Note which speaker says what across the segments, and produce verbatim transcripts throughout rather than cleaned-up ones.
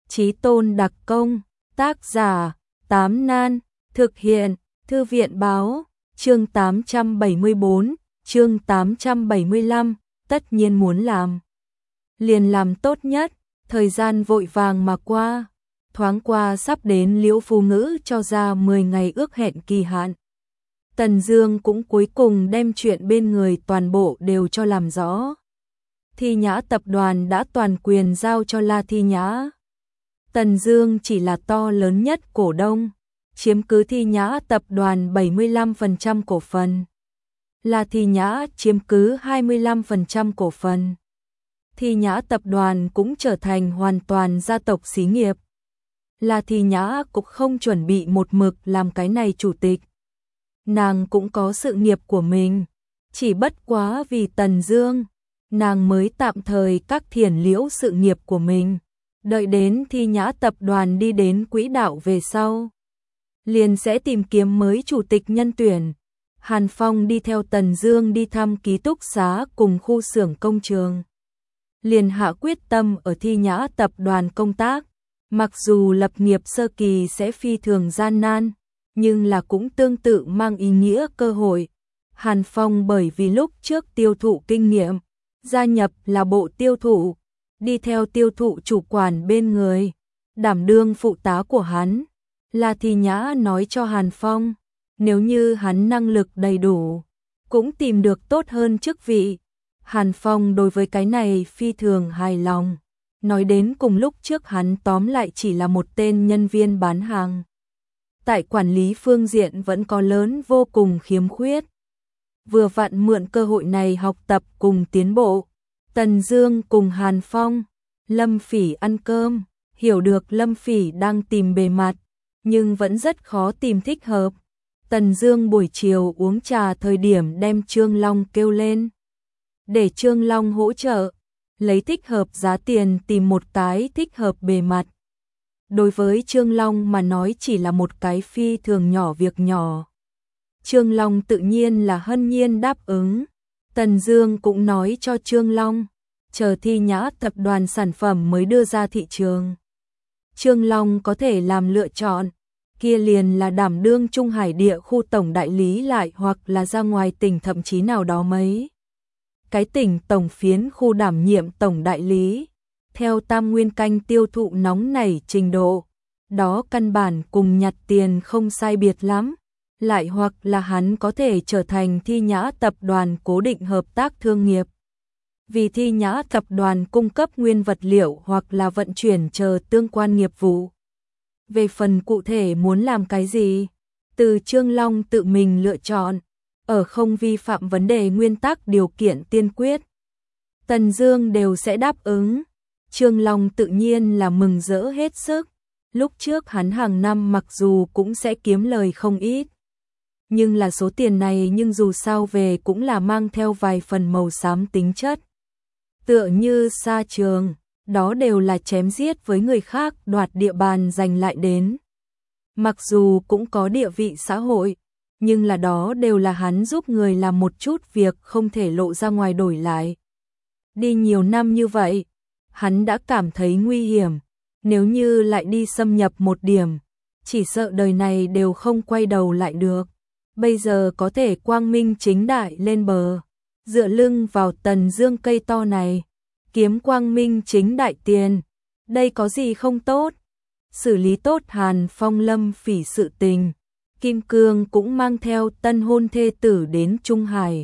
Speaker 1: Chí Tôn đặc công, tác giả, Tám Nan, thực hiện, Thư viện báo, chương tám trăm bảy mươi bốn, chương tám trăm bảy mươi lăm, tất nhiên muốn làm. Liền làm tốt nhất, thời gian vội vàng mà qua, thoáng qua sắp đến Liễu Phu Ngữ cho ra mười ngày ước hẹn kỳ hạn. Tần Dương cũng cuối cùng đem chuyện bên người toàn bộ đều cho làm rõ. Thi Nhã tập đoàn đã toàn quyền giao cho La Thi Nhã. Tần Dương chỉ là to lớn nhất cổ đông, chiếm cứ Thi Nhã tập đoàn bảy mươi lăm phần trăm cổ phần. La Thi Nhã chiếm cứ hai mươi lăm phần trăm cổ phần. Thi Nhã tập đoàn cũng trở thành hoàn toàn gia tộc xí nghiệp. La Thi Nhã cũng không chuẩn bị một mực làm cái này chủ tịch. Nàng cũng có sự nghiệp của mình, chỉ bất quá vì Tần Dương, nàng mới tạm thời các thiền liễu sự nghiệp của mình, đợi đến Thi Nhã tập đoàn đi đến quỹ đạo về sau, liền sẽ tìm kiếm mới chủ tịch nhân tuyển. Hàn Phong đi theo Tần Dương đi thăm ký túc xá cùng khu xưởng công trường, liền hạ quyết tâm ở Thi Nhã tập đoàn công tác, mặc dù lập nghiệp sơ kỳ sẽ phi thường gian nan, nhưng là cũng tương tự mang ý nghĩa cơ hội. Hàn Phong bởi vì lúc trước tiêu thụ kinh nghiệm, gia nhập là bộ tiêu thụ, đi theo tiêu thụ chủ quản bên người, đảm đương phụ tá của hắn. La Thi Nhã nói cho Hàn Phong, nếu như hắn năng lực đầy đủ, cũng tìm được tốt hơn chức vị. Hàn Phong đối với cái này phi thường hài lòng, nói đến cùng lúc trước hắn tóm lại chỉ là một tên nhân viên bán hàng. Tại quản lý phương diện vẫn có lớn vô cùng khiếm khuyết. Vừa vặn mượn cơ hội này học tập cùng tiến bộ. Tần Dương cùng Hàn Phong, Lâm Phỉ ăn cơm, hiểu được Lâm Phỉ đang tìm bề mặt, nhưng vẫn rất khó tìm thích hợp. Tần Dương buổi chiều uống trà thời điểm đem Trương Long kêu lên, để Trương Long hỗ trợ, lấy thích hợp giá tiền tìm một cái thích hợp bề mặt. Đối với Trương Long mà nói chỉ là một cái phi thường nhỏ việc nhỏ. Trương Long tự nhiên là hân nhiên đáp ứng. Tần Dương cũng nói cho Trương Long, chờ Thi Nhã tập đoàn sản phẩm mới đưa ra thị trường, Trương Long có thể làm lựa chọn, kia liền là đảm đương Trung Hải địa khu tổng đại lý lại hoặc là ra ngoài tỉnh thậm chí nào đó mấy cái tỉnh tổng phiến khu đảm nhiệm tổng đại lý. Theo Tam Nguyên canh tiêu thụ nóng nảy trình độ, đó căn bản cùng nhặt tiền không sai biệt lắm, lại hoặc là hắn có thể trở thành Thi Nhã tập đoàn cố định hợp tác thương nghiệp. Vì Thi Nhã tập đoàn cung cấp nguyên vật liệu hoặc là vận chuyển chờ tương quan nghiệp vụ. Về phần cụ thể muốn làm cái gì, từ Trương Long tự mình lựa chọn, ở không vi phạm vấn đề nguyên tắc điều kiện tiên quyết, Tần Dương đều sẽ đáp ứng. Trương Long tự nhiên là mừng rỡ hết sức. Lúc trước hắn hàng năm mặc dù cũng sẽ kiếm lời không ít, nhưng là số tiền này nhưng dù sao về cũng là mang theo vài phần màu xám tính chất. Tựa như xa trường, đó đều là chém giết với người khác đoạt địa bàn giành lại đến. Mặc dù cũng có địa vị xã hội, nhưng là đó đều là hắn giúp người làm một chút việc không thể lộ ra ngoài đổi lại. Đi nhiều năm như vậy, hắn đã cảm thấy nguy hiểm, nếu như lại đi xâm nhập một điểm, chỉ sợ đời này đều không quay đầu lại được. Bây giờ có thể quang minh chính đại lên bờ, dựa lưng vào Tần Dương cây to này, kiếm quang minh chính đại tiền, đây có gì không tốt. Xử lý tốt Hàn Phong Lâm Phỉ sự tình, Kim Cương cũng mang theo tân hôn thê tử đến Trung Hải.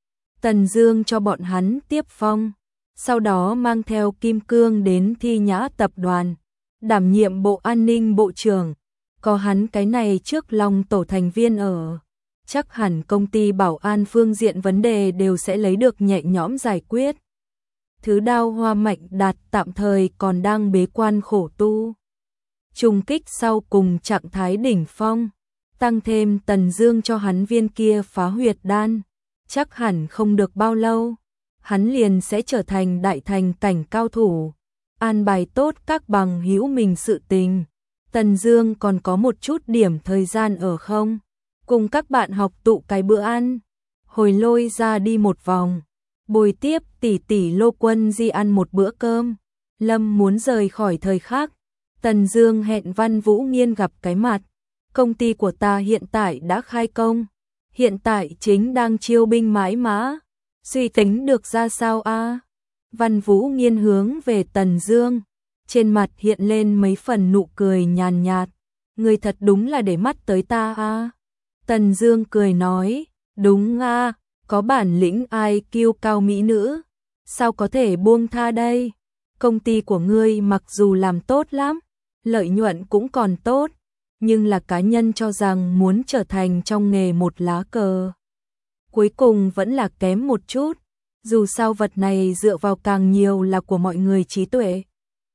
Speaker 1: Tần Dương cho bọn hắn tiếp phong, sau đó mang theo Kim Cương đến Thi Nhã tập đoàn, đảm nhiệm bộ an ninh bộ trưởng. Có hắn cái này trước Long tổ thành viên ở, chắc hẳn công ty bảo an phương diện vấn đề đều sẽ lấy được nhẹ nhõm giải quyết. Thứ Đao Hoa Mạnh Đạt tạm thời còn đang bế quan khổ tu, trùng kích sau cùng trạng thái đỉnh phong, tăng thêm Tần Dương cho hắn viên kia phá huyệt đan, chắc hẳn không được bao lâu, hắn liền sẽ trở thành đại thành cảnh cao thủ. An bài tốt các bằng hữu mình sự tình, Tần Dương còn có một chút điểm thời gian ở không, cùng các bạn học tụ cái bữa ăn, hồi lôi ra đi một vòng, bồi tiếp tỷ tỷ Lô Quân Di ăn một bữa cơm. Lâm muốn rời khỏi thời khắc, Tần Dương hẹn Văn Vũ Nghiên gặp cái mặt. Công ty của ta hiện tại đã khai công, hiện tại chính đang chiêu binh mãi mã, suy tính được ra sao a? Văn Vũ Nghiên hướng về Tần Dương, trên mặt hiện lên mấy phần nụ cười nhàn nhạt. Ngươi thật đúng là để mắt tới ta a. Tần Dương cười nói, đúng a, có bản lĩnh ai kiêu cao mỹ nữ, sao có thể buông tha đây? Công ty của ngươi mặc dù làm tốt lắm, lợi nhuận cũng còn tốt, nhưng là cá nhân cho rằng muốn trở thành trong nghề một lá cờ, cuối cùng vẫn là kém một chút, dù sao vật này dựa vào càng nhiều là của mọi người trí tuệ,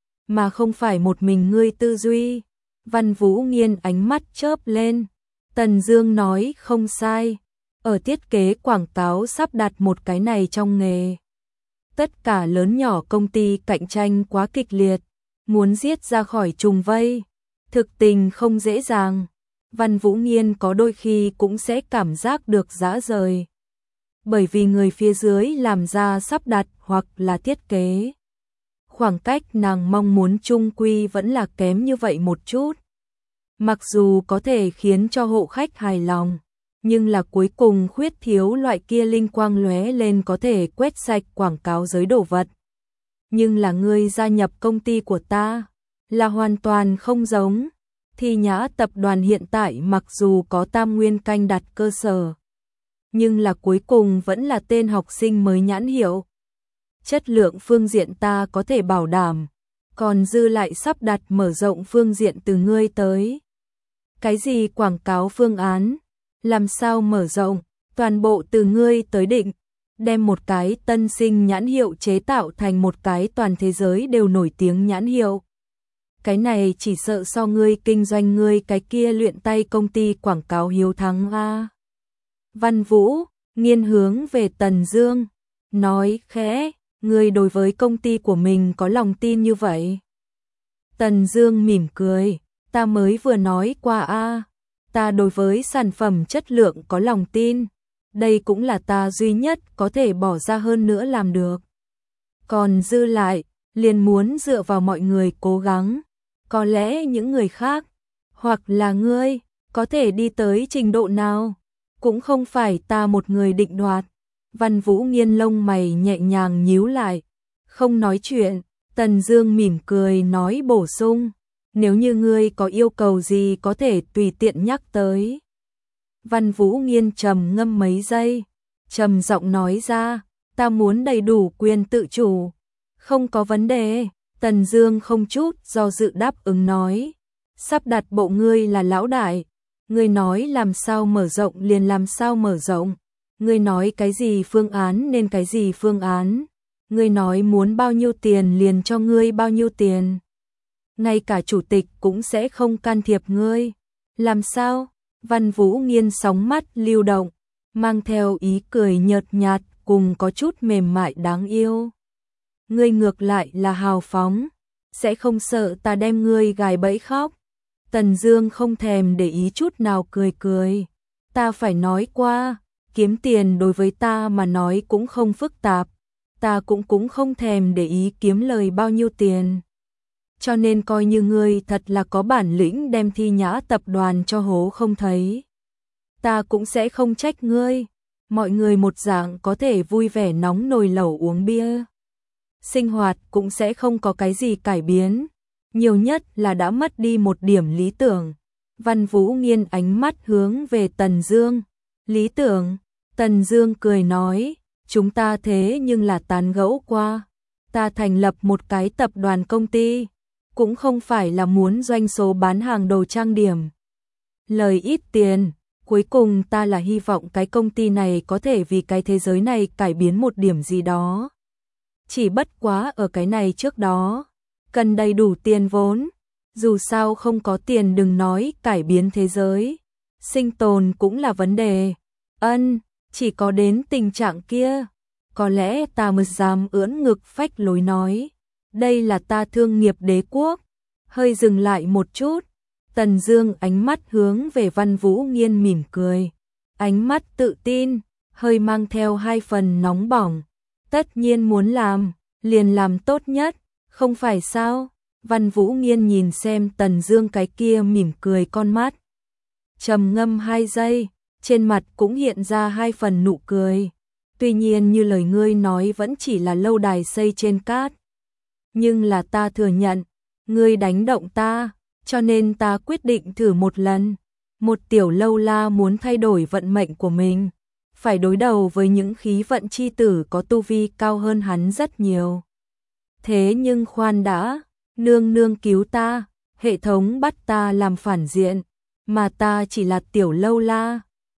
Speaker 1: mà không phải một mình ngươi tư duy. Văn Vũ Nghiên ánh mắt chớp lên. Tần Dương nói không sai, ở thiết kế quảng cáo sắp đặt một cái này trong nghề. Tất cả lớn nhỏ công ty cạnh tranh quá kịch liệt, muốn giết ra khỏi trùng vây, thực tình không dễ dàng. Văn Vũ Nghiên có đôi khi cũng sẽ cảm giác được dã rời, bởi vì người phía dưới làm ra sắp đặt hoặc là thiết kế, khoảng cách nàng mong muốn chung quy vẫn là kém như vậy một chút. Mặc dù có thể khiến cho hộ khách hài lòng, nhưng là cuối cùng khuyết thiếu loại kia linh quang lóe lên có thể quét sạch quảng cáo giới đồ vật. Nhưng là ngươi gia nhập công ty của ta, là hoàn toàn không giống. Thi Nhã tập đoàn hiện tại mặc dù có Tam Nguyên canh đặt cơ sở, nhưng là cuối cùng vẫn là tên học sinh mới nhãn hiệu. Chất lượng phương diện ta có thể bảo đảm, còn dư lại sắp đặt mở rộng phương diện từ ngươi tới. Cái gì quảng cáo phương án, làm sao mở rộng, toàn bộ từ ngươi tới định, đem một cái tân sinh nhãn hiệu chế tạo thành một cái toàn thế giới đều nổi tiếng nhãn hiệu. Cái này chỉ sợ so ngươi kinh doanh ngươi cái kia luyện tay công ty quảng cáo hiếu thắng a. Văn Vũ Nghiên hướng về Tần Dương, nói khẽ, ngươi đối với công ty của mình có lòng tin như vậy? Tần Dương mỉm cười, ta mới vừa nói qua a, ta đối với sản phẩm chất lượng có lòng tin, đây cũng là ta duy nhất có thể bỏ ra hơn nữa làm được. Còn dư lại, liền muốn dựa vào mọi người cố gắng, có lẽ những người khác, hoặc là ngươi, có thể đi tới trình độ nào, cũng không phải ta một người định đoạt. Văn Vũ Nghiên lông mày nhẹ nhàng nhíu lại, không nói chuyện. Tần Dương mỉm cười nói bổ sung, nếu như ngươi có yêu cầu gì có thể tùy tiện nhắc tới. Văn Vũ Nghiên trầm ngâm mấy giây, trầm giọng nói ra, ta muốn đầy đủ quyền tự chủ. Không có vấn đề. Tần Dương không chút do dự đáp ứng nói, sắp đặt bộ ngươi là lão đại, ngươi nói làm sao mở rộng liền làm sao mở rộng, ngươi nói cái gì phương án nên cái gì phương án, ngươi nói muốn bao nhiêu tiền liền cho ngươi bao nhiêu tiền. Ngay cả chủ tịch cũng sẽ không can thiệp ngươi. Làm sao? Văn Vũ Nghiên sóng mắt lưu động, mang theo ý cười nhợt nhạt cùng có chút mềm mại đáng yêu. Ngươi ngược lại là hào phóng, sẽ không sợ ta đem ngươi gài bẫy khóc. Tần Dương không thèm để ý chút nào cười cười. Ta phải nói qua, kiếm tiền đối với ta mà nói cũng không phức tạp, ta cũng cũng không thèm để ý kiếm lời bao nhiêu tiền. Cho nên coi như ngươi thật là có bản lĩnh đem Thi Nhã tập đoàn cho hố không thấy, ta cũng sẽ không trách ngươi. Mọi người một dạng có thể vui vẻ nóng nồi lẩu uống bia, sinh hoạt cũng sẽ không có cái gì cải biến, nhiều nhất là đã mất đi một điểm lý tưởng. Văn Vũ Nghiên ánh mắt hướng về Tần Dương. Lý tưởng? Tần Dương cười nói, chúng ta thế nhưng là tán gẫu qua, ta thành lập một cái tập đoàn công ty, cũng không phải là muốn doanh số bán hàng đồ trang điểm, lời ít tiền, cuối cùng ta là hy vọng cái công ty này có thể vì cái thế giới này cải biến một điểm gì đó. Chỉ bất quá ở cái này trước đó, cần đầy đủ tiền vốn, dù sao không có tiền đừng nói cải biến thế giới, sinh tồn cũng là vấn đề. Ân, chỉ có đến tình trạng kia, có lẽ ta mới dám ưỡn ngực phách lối nói, đây là ta thương nghiệp đế quốc. Hơi dừng lại một chút, Tần Dương ánh mắt hướng về Văn Vũ Nghiên mỉm cười, ánh mắt tự tin, hơi mang theo hai phần nóng bỏng. Tất nhiên muốn làm, liền làm tốt nhất, không phải sao? Văn Vũ Nghiên nhìn xem Tần Dương cái kia mỉm cười con mắt. Trầm ngâm hai giây, trên mặt cũng hiện ra hai phần nụ cười. Tuy nhiên như lời ngươi nói vẫn chỉ là lâu đài xây trên cát. Nhưng là ta thừa nhận, ngươi đánh động ta, cho nên ta quyết định thử một lần. Một tiểu lâu la muốn thay đổi vận mệnh của mình, phải đối đầu với những khí vận chi tử có tu vi cao hơn hắn rất nhiều. Thế nhưng khoan đã, nương nương cứu ta, hệ thống bắt ta làm phản diện, mà ta chỉ là tiểu lâu la,